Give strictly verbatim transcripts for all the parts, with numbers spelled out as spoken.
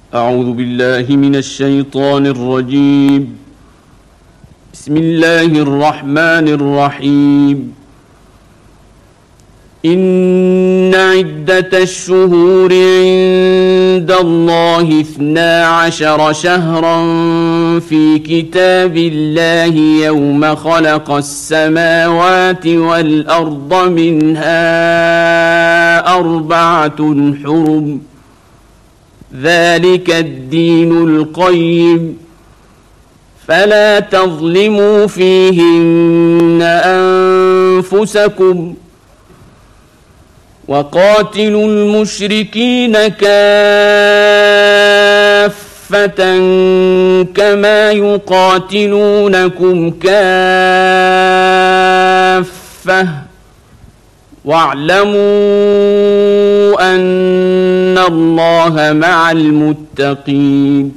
أعوذ بالله من الشيطان الرجيم. بسم الله الرحمن الرحيم. إن عدة الشهور عند الله اثنا عشر شهرا في كتاب الله يوم خلق السماوات والأرض منها أربعة حرم ذلك الدين القيم فلا تظلموا فيهن أنفسكم وقاتلوا المشركين كافة كما يقاتلونكم كافة واعلموا أن الله مع المتقين.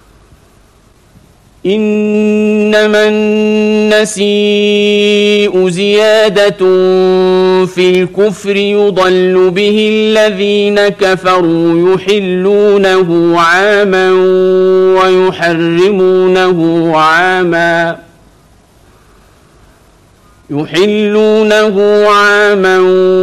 إنما النسيء زيادة في الكفر يضل به الذين كفروا يحلونه عاما ويحرمونه عاما يحلونه عاما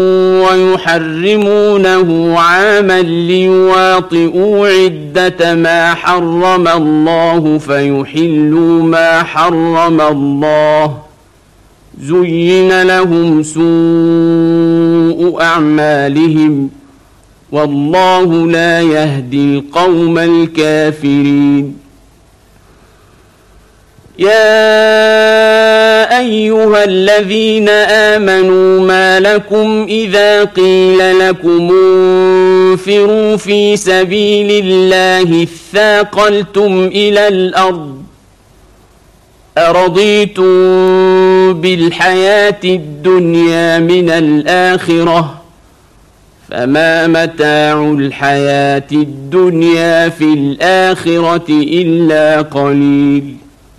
ويحرمونه عاما ليواطئوا عدة ما حرم الله فيحلوا ما حرم الله زين لهم سوء أعمالهم والله لا يهدي القوم الكافرين. يا أيها الذين آمنوا ما لكم إذا قيل لكم انفروا في سبيل الله اثاقلتم إلى الأرض أرضيتم بالحياة الدنيا من الآخرة فما متاع الحياة الدنيا في الآخرة إلا قليل.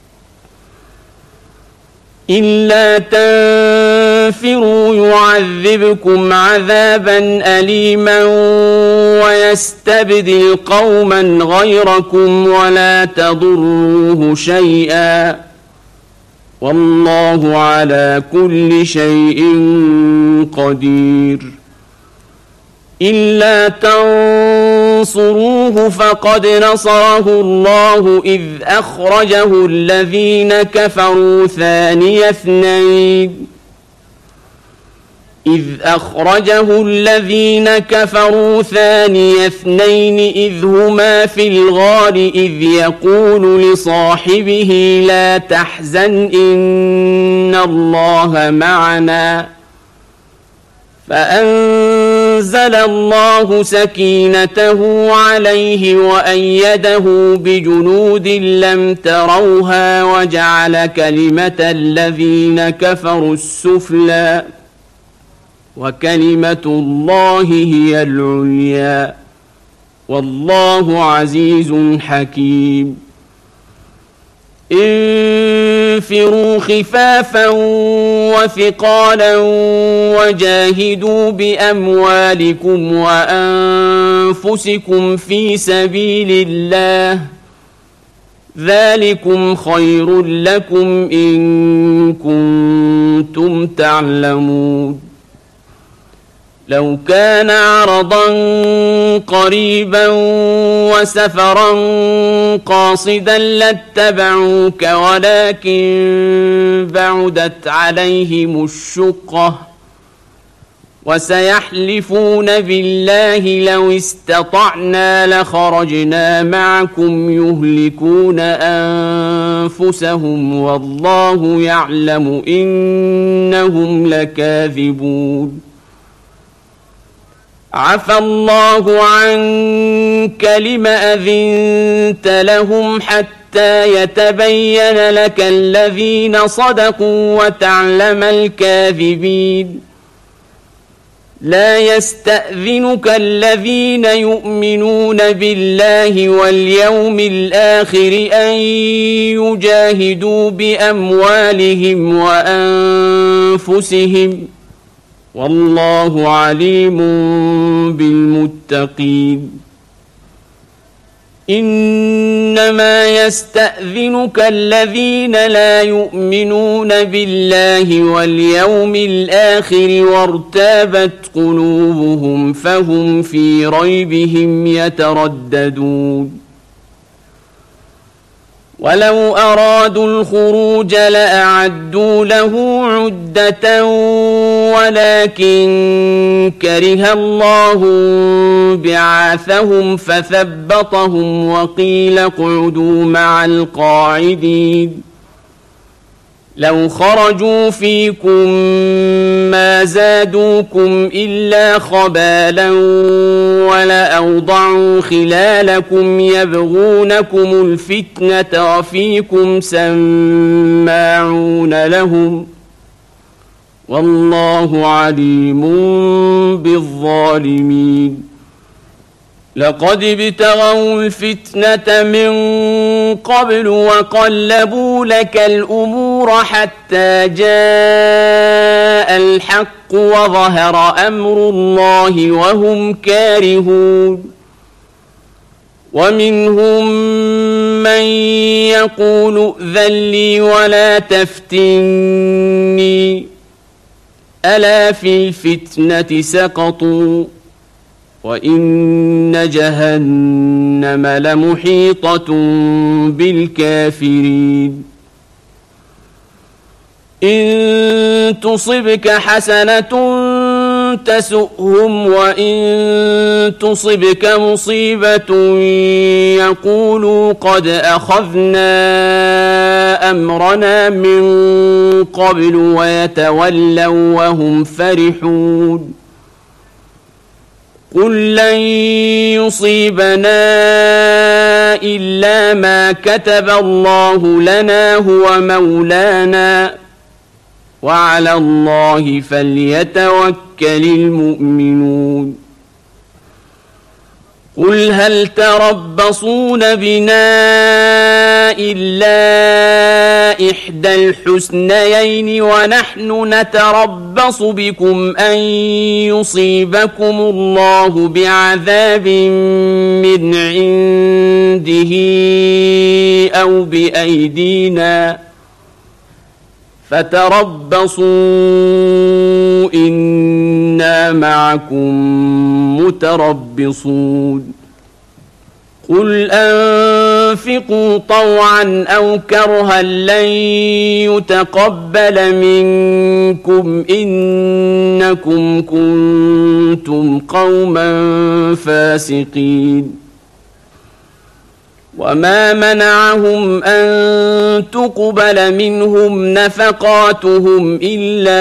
إلا تنفروا يعذبكم عذابا أليما ويستبدل قوما غيركم ولا تضروه شيئا والله على كل شيء قدير. إلا تنصروه فقد نصره الله إذ أخرجه الذين كفروا ثاني اثنين إذ أخرجه الذين كفروا ثاني اثنين إذ هما في الغار إذ يقول لصاحبه لا تحزن إن الله معنا فأنزل الله سكينته عليه وأيده بجنود لم تروها وجعل كلمة الذين كفروا السفلى وكلمة الله هي العليا والله عزيز حكيم. انفروا خفافا وثقالا وجاهدوا بأموالكم وأنفسكم في سبيل الله ذلكم خير لكم إن كنتم تعلمون. لو كان عرضا قريبا وسفرا قاصدا لاتبعوك ولكن بعدت عليهم الشقة وسيحلفون بالله لو استطعنا لخرجنا معكم يهلكون أنفسهم والله يعلم إنهم لكاذبون. عفى الله عنك لم أذنت لهم حتى يتبين لك الذين صدقوا وتعلم الكاذبين. لا يستأذنك الذين يؤمنون بالله واليوم الآخر أن يجاهدوا بأموالهم وأنفسهم والله عليم بالمتقين. إنما يستأذنك الذين لا يؤمنون بالله واليوم الآخر وارتابت قلوبهم فهم في ريبهم يترددون ولو أرادوا الخروج لأعدوا له عدة ولكن كره الله بعاثهم فثبطهم وقيل اقعدوا مع القاعدين لو خرجوا فيكم ما زادوكم إلا خبالا ولأوضعوا خلالكم يبغونكم الفتنة وفيكم سماعون لهم والله عليم بالظالمين لقد ابتغوا الفتنة من قبل وقلبوا لك الأمور حتى جاء الحق وظهر أمر الله وهم كارهون ومنهم من يقول ائذن لي ولا تفتني ألا في الفتنة سقطوا وإن جهنم لمحيطة بالكافرين إن تصبك حسنة تسؤهم وإن تصبك مصيبة يقولوا قد أخذنا أمرنا من قبل ويتولوا وهم فرحون قل لن يصيبنا إلا ما كتب الله لنا هو مولانا وعلى الله فليتوكل المؤمنون قل هل تربصون بنا إلا إحدى الحسنيين ونحن نتربص بكم أن يصيبكم الله بعذاب من عنده أو بأيدينا فتربصوا إنا معكم متربصون قل أنفقوا طوعا أو كرها لن يتقبل منكم إنكم كنتم قوما فاسقين وما منعهم أن تقبل منهم نفقاتهم إلا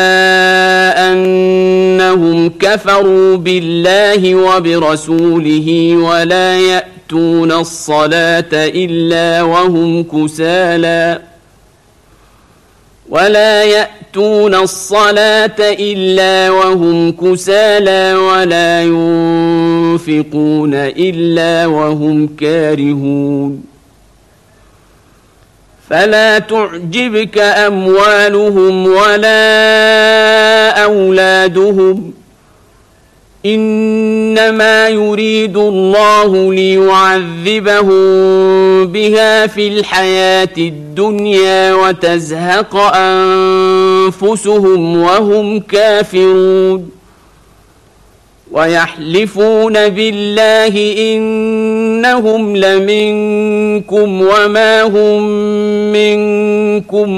أنهم كفروا بالله وبرسوله ولا يأتون الصلاة إلا وهم كسالى ولا يأتون الصلاة إلا وهم كسالى ولا ينفقون إلا وهم كارهون فلا تعجبك أموالهم ولا أولادهم إنما يريد الله ليعذبهم بها في الحياة الدنيا وتزهق أنفسهم وهم كافرون ويحلفون بالله إنهم لمنكم وما هم منكم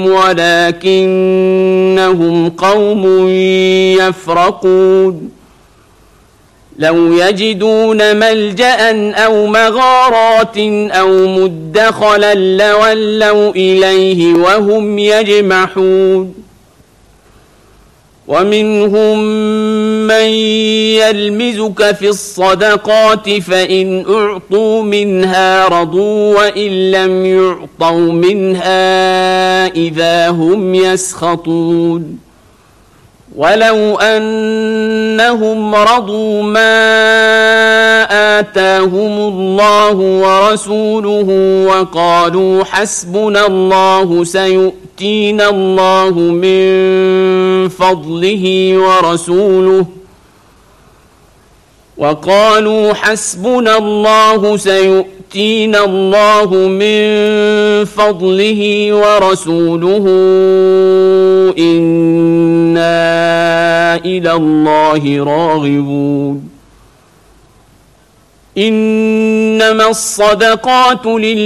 ولكنهم قوم يفرقون لو يجدون ملجأ أو مغارات أو مدخلا لولوا إليه وهم يجمحون ومنهم من يلمزك في الصدقات فإن أعطوا منها رضوا وإن لم يعطوا منها إذا هم يسخطون ولو أنهم رضوا ما آتاهم الله ورسوله وقالوا حسبنا الله سيؤتينا الله من فضله ورسوله وقالوا حسبنا الله سيؤتينا الله من فضله ورسوله إنا إلى الله راغبون إنما الصدقات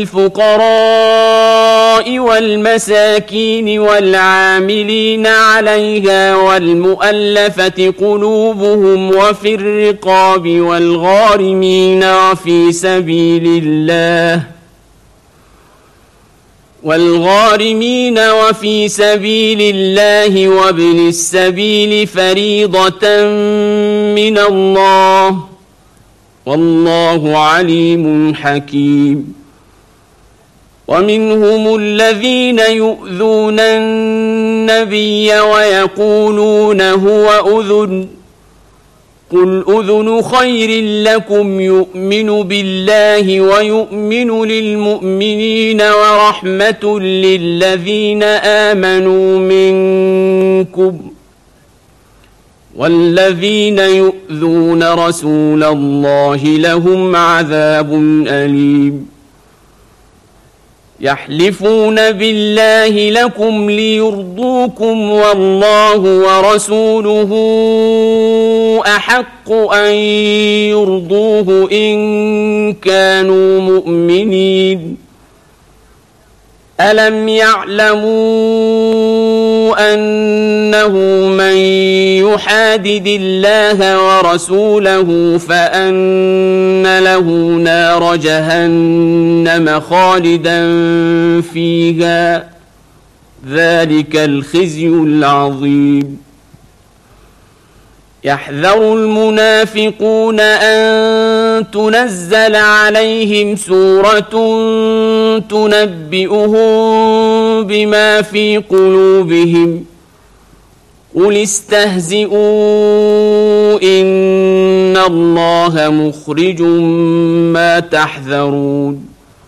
للفقراء والمساكين والعاملين عليها والمؤلفة قلوبهم وفي الرقاب والغارمين وفي سبيل الله والغارمين وفي سبيل الله وابن السبيل فريضة من الله والله عليم حكيم ومنهم الذين يؤذون النبي ويقولون هو أذن قل أذن خير لكم يؤمن بالله ويؤمن للمؤمنين ورحمة للذين آمنوا منكم والذين يؤذون رسول الله لهم عذاب أليم يحلفون بالله لكم ليرضوكم والله ورسوله أحق أن يرضوه إن كانوا مؤمنين ألم يعلموا أنه من يحادد الله ورسوله فأن له نار جهنم خالدا فيها ذلك الخزي العظيم يحذر المنافقون أن تنزل عليهم سورة تنبئهم بما في قلوبهم قل استهزئوا إن الله مخرج ما تحذرون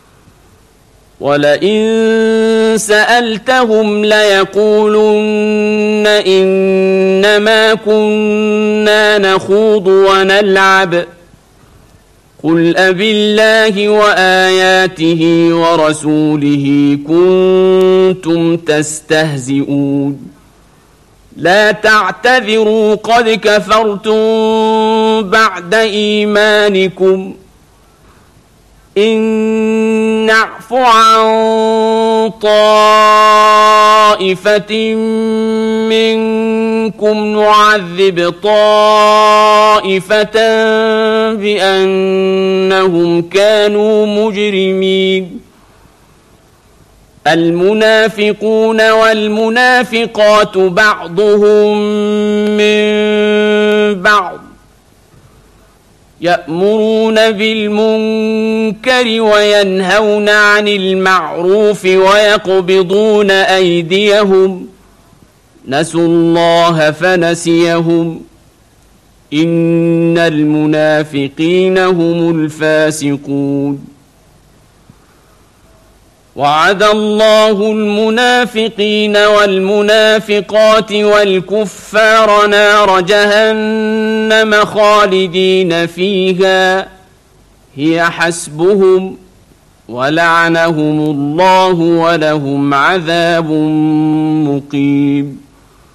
ولئن سألتهم ليقولن إنما كنا نخوض ونلعب قل أبالله وآياته ورسوله كنتم تستهزئون لا تعتذروا قد كفرتم بعد إيمانكم إن نعف عن طائفة منكم نعذب طائفة بأنهم كانوا مجرمين المنافقون والمنافقات بعضهم من بعض يأمرون بالمنكر وينهون عن المعروف ويقبضون أيديهم نسوا الله فنسيهم إن المنافقين هم الفاسقون وعد الله المنافقين والمنافقات والكفار نار جهنم خالدين فيها هي حسبهم ولعنهم الله ولهم عذاب مقيم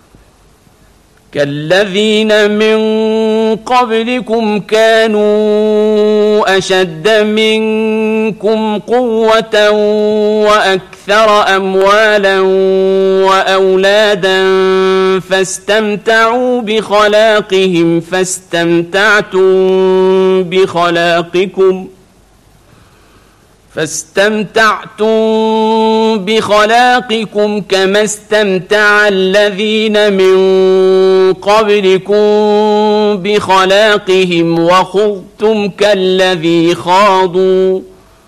كالذين من قبلكم كانوا أشد منكم قوة وأكثر أموالا وأولادا فاستمتعوا بخلاقهم فاستمتعتم بخلاقكم فاستمتعتم بخلاقكم كما استمتع الذين من قبلكم بخلاقهم وخضتم كالذي خاضوا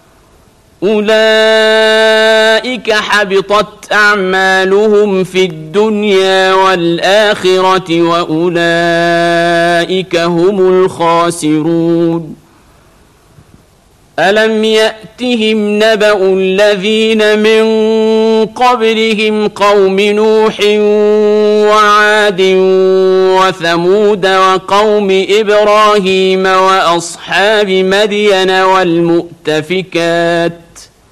أولئك حبطت أعمالهم في الدنيا والآخرة وأولئك هم الخاسرون ألم يأتهم نبأ الذين من قبلهم قوم نوح وعاد وثمود وقوم إبراهيم وأصحاب مدين والمؤتفكات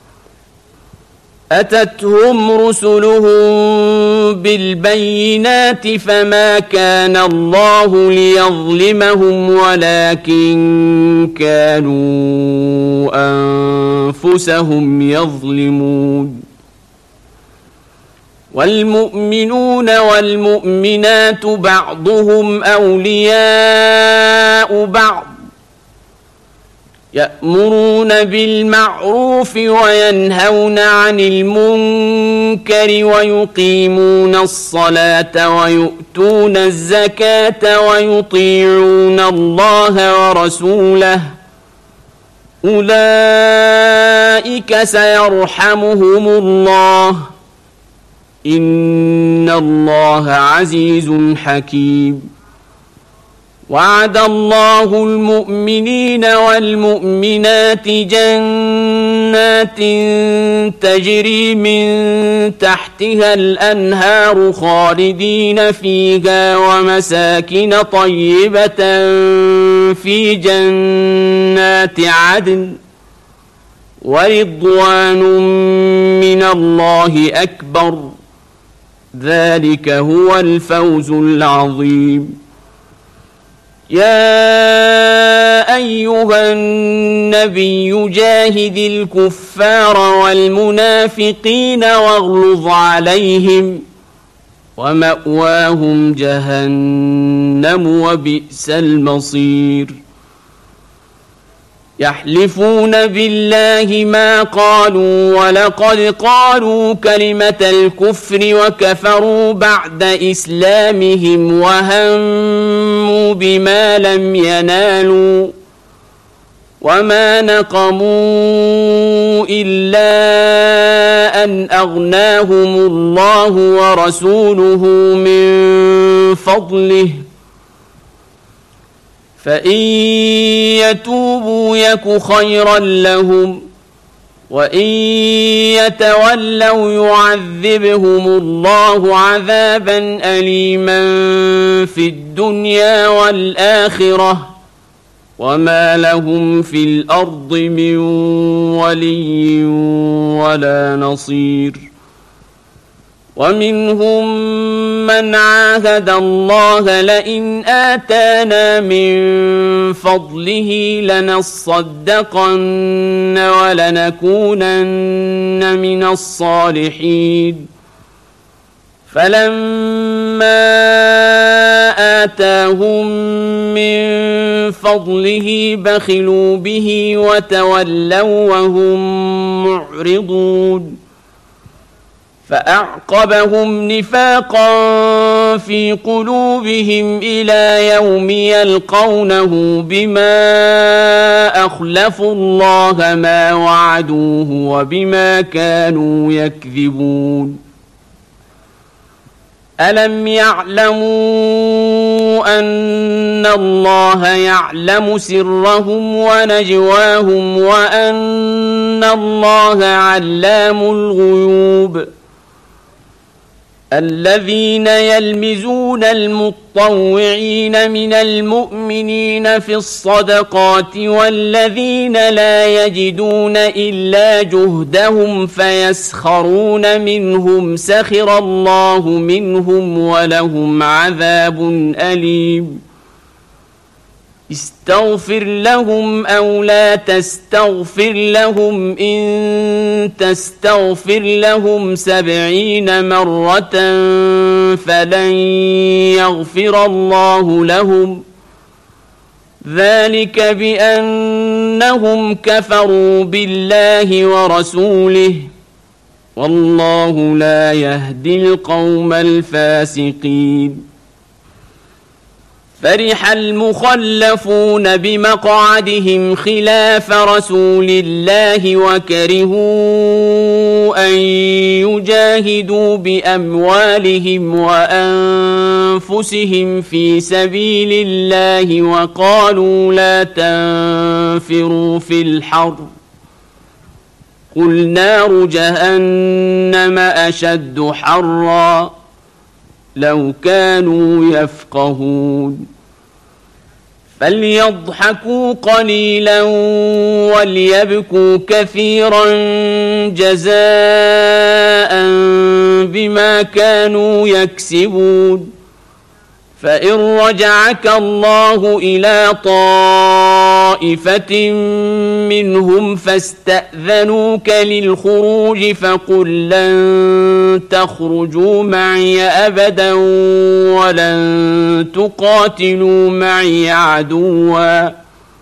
أتتهم رسلهم بالبينات فما كان الله ليظلمهم ولكن كانوا أنفسهم يظلمون والمؤمنون والمؤمنات بعضهم أولياء بعض يأمرون بالمعروف وينهون عن المنكر ويقيمون الصلاة ويؤتون الزكاة ويطيعون الله ورسوله أولئك سيرحمهم الله إن الله عزيز حكيم وعد الله المؤمنين والمؤمنات جنات تجري من تحتها الأنهار خالدين فيها ومساكن طيبة في جنات عدن ورضوان من الله أكبر ذلك هو الفوز العظيم يا أيها النبي جاهد الكفار والمنافقين واغلظ عليهم ومأواهم جهنم وبئس المصير يحلفون بالله ما قالوا ولقد قالوا كلمة الكفر وكفروا بعد إسلامهم وهموا بما لم ينالوا وما نقموا إلا أن أغناهم الله ورسوله من فضله فإن يتوبوا يك خيرا لهم وإن يتولوا يعذبهم الله عذابا أليما في الدنيا والآخرة وما لهم في الأرض من ولي ولا نصير ومنهم من عاهد الله لئن آتانا من فضله لنصدقن ولنكونن من الصالحين فلما آتاهم من فضله بخلوا به وتولوا وهم معرضون فأعقبهم نفاقا في قلوبهم إلى يوم يلقونه بما أخلفوا الله ما وعدوه وبما كانوا يكذبون ألم يعلموا أن الله يعلم سرهم ونجواهم وأن الله علام الغيوب الذين يلمزون المطوعين من المؤمنين في الصدقات والذين لا يجدون إلا جهدهم فيسخرون منهم سخر الله منهم ولهم عذاب أليم استغفر لهم أو لا تستغفر لهم إن تستغفر لهم سبعين مرة فلن يغفر الله لهم ذلك بأنهم كفروا بالله ورسوله والله لا يهدي القوم الفاسقين فرح المخلفون بمقعدهم خلاف رسول الله وكرهوا أن يجاهدوا بأموالهم وأنفسهم في سبيل الله وقالوا لا تنفروا في الحرب قل نار جهنم أشد حرا لو كانوا يفقهون فليضحكوا قليلا وليبكوا كثيرا جزاء بما كانوا يكسبون فإن رجعك الله إلى طائفة منهم فاستأذنوك للخروج فقل لن تخرجوا معي أبدا ولن تقاتلوا معي عدوا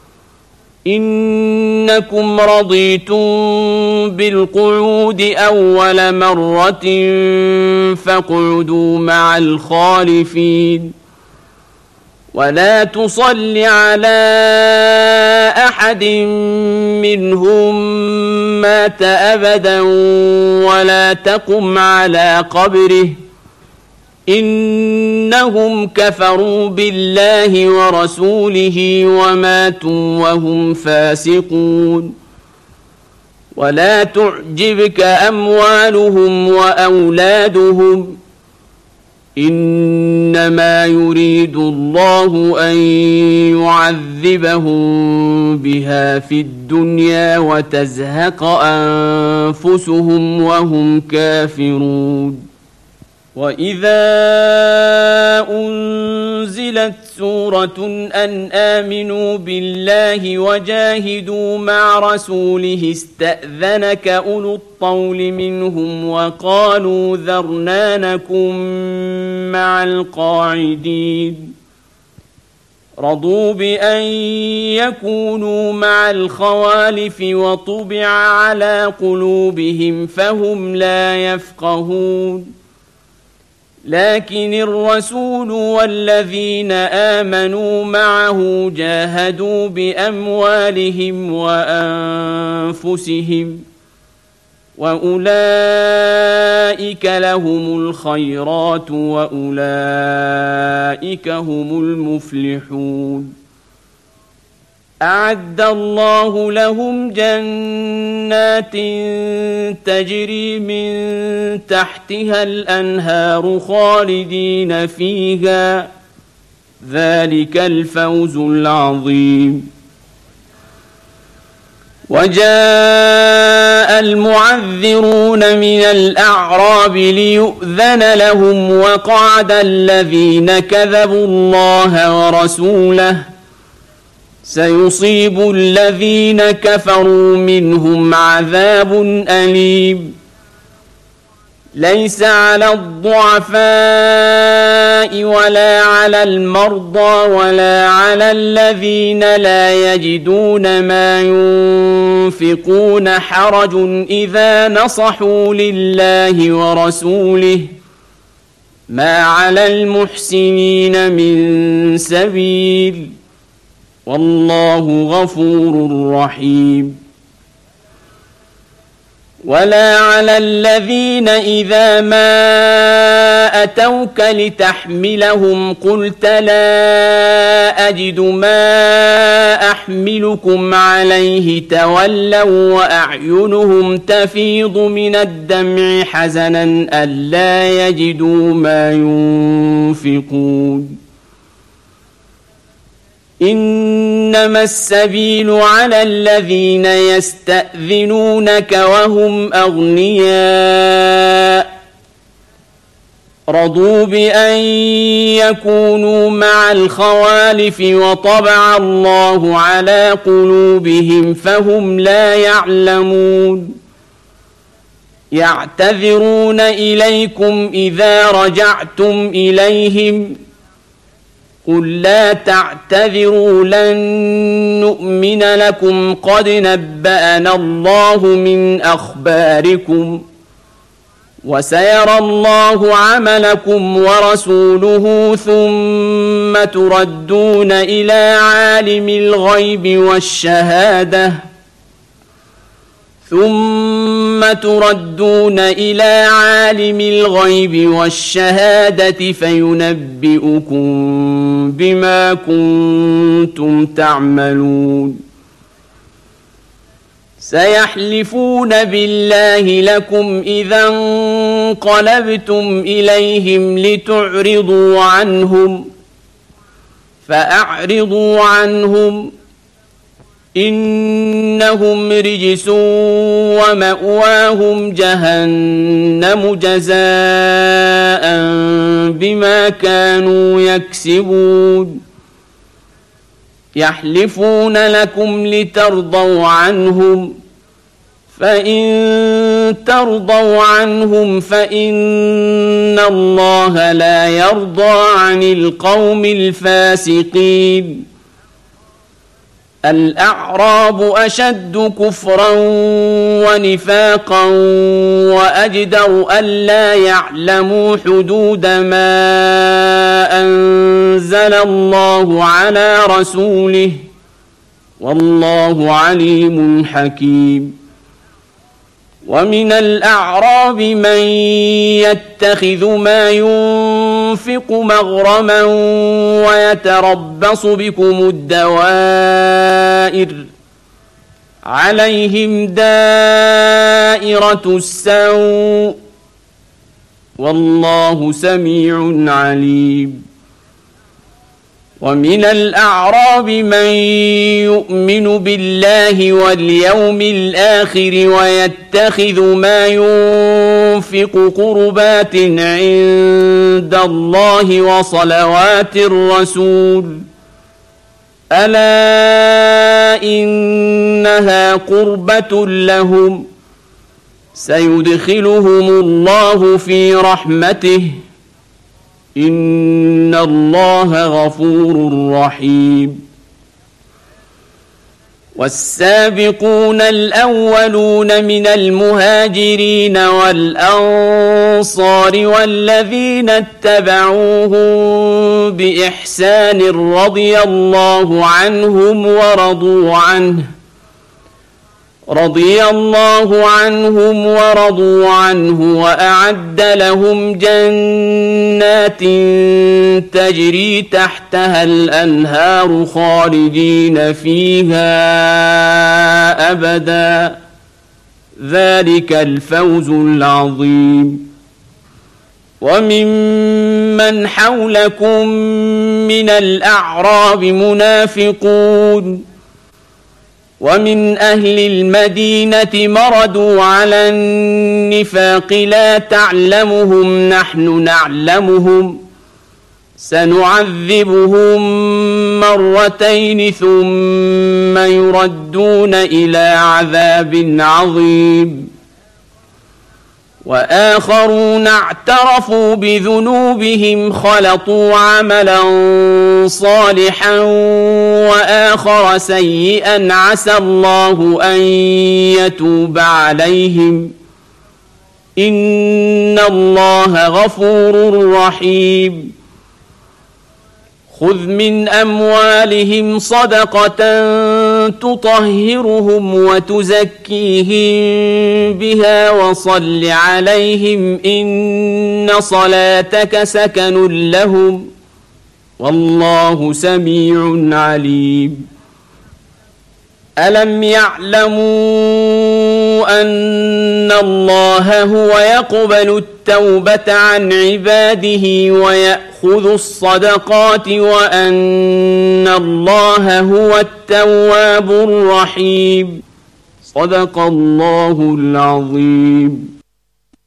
إنكم رضيتم بالقعود أول مرة فاقعدوا مع الخالفين ولا تصل على أحد منهم مات أبدا ولا تقم على قبره إنهم كفروا بالله ورسوله وماتوا وهم فاسقون ولا تعجبك أموالهم وأولادهم إنما يريد الله أن يعذبهم بها في الدنيا وتزهق أنفسهم وهم كافرون وإذا أنزلت سورة أن آمنوا بالله وجاهدوا مع رسوله استأذنك أولو الطول منهم وقالوا ذرنا نكن مع القاعدين رضوا بأن يكونوا مع الخوالف وطبع على قلوبهم فهم لا يفقهون لكن الرسول والذين آمنوا معه جاهدوا بأموالهم وأنفسهم وأولئك لهم الخيرات وأولئك هم المفلحون أعد الله لهم جنات تجري من تحتها الأنهار خالدين فيها ذلك الفوز العظيم وجاء المعذرون من الأعراب ليؤذن لهم وقعد الذين كذبوا الله ورسوله سيصيب الذين كفروا منهم عذاب أليم ليس على الضعفاء ولا على المرضى ولا على الذين لا يجدون ما ينفقون حرج إذا نصحوا لله ورسوله ما على المحسنين من سبيل والله غفور رحيم ولا على الذين إذا ما أتوك لتحملهم قلت لا أجد ما أحملكم عليه تولوا وأعينهم تفيض من الدمع حزنا ألا يجدوا ما ينفقون إنما السبيل على الذين يستأذنونك وهم أغنياء رضوا بأن يكونوا مع الخوالف وطبع الله على قلوبهم فهم لا يعلمون يعتذرون إليكم إذا رجعتم إليهم قل لا تعتذروا لن نؤمن لكم قد نبأنا الله من أخباركم وسيرى الله عملكم ورسوله ثم تردون إلى عالم الغيب والشهادة ثم تردون إلى عالم الغيب والشهادة فينبئكم بما كنتم تعملون سيحلفون بالله لكم إذا انقلبتم إليهم لتعرضوا عنهم فأعرضوا عنهم إنهم رجس ومأواهم جهنم جزاء بما كانوا يكسبون يحلفون لكم لترضوا عنهم فإن ترضوا عنهم فإن الله لا يرضى عن القوم الفاسقين الأعراب أشد كفرا ونفاقا وأجدر ألا يعلموا حدود ما أنزل الله على رسوله والله عليم حكيم ومن الأعراب من يتخذ ما ينفق مغرما ويتربص بكم الدوائر عليهم دائرة السوء والله سميع عليم ومن الأعراب من يؤمن بالله واليوم الآخر ويتخذ ما ينفق قربات عند الله وصلوات الرسول ألا إنها قربة لهم سيدخلهم الله في رحمته إن الله غفور رحيم والسابقون الأولون من المهاجرين والأنصار والذين اتبعوهم بإحسان رضي الله عنهم ورضوا عنه رضي الله عنهم ورضوا عنه وأعد لهم جنات تجري تحتها الأنهار خالدين فيها أبدا ذلك الفوز العظيم وممن حولكم من الأعراب منافقون ومن أهل المدينة مردوا على النفاق لا تعلمهم نحن نعلمهم سنعذبهم مرتين ثم يردون إلى عذاب عظيم وآخرون اعترفوا بذنوبهم خلطوا عملا صالحا وآخر سيئا عسى الله أن يتوب عليهم إن الله غفور رحيم خذ من أموالهم صدقة تطهرهم وتزكيهم بها وصل عليهم إن صلاتك سكن لهم والله سميع عليم ألم يعلموا أن الله هو يقبل التوبة عن عباده ويأخذ الصدقات وأن الله هو التواب الرحيم صدق الله العظيم.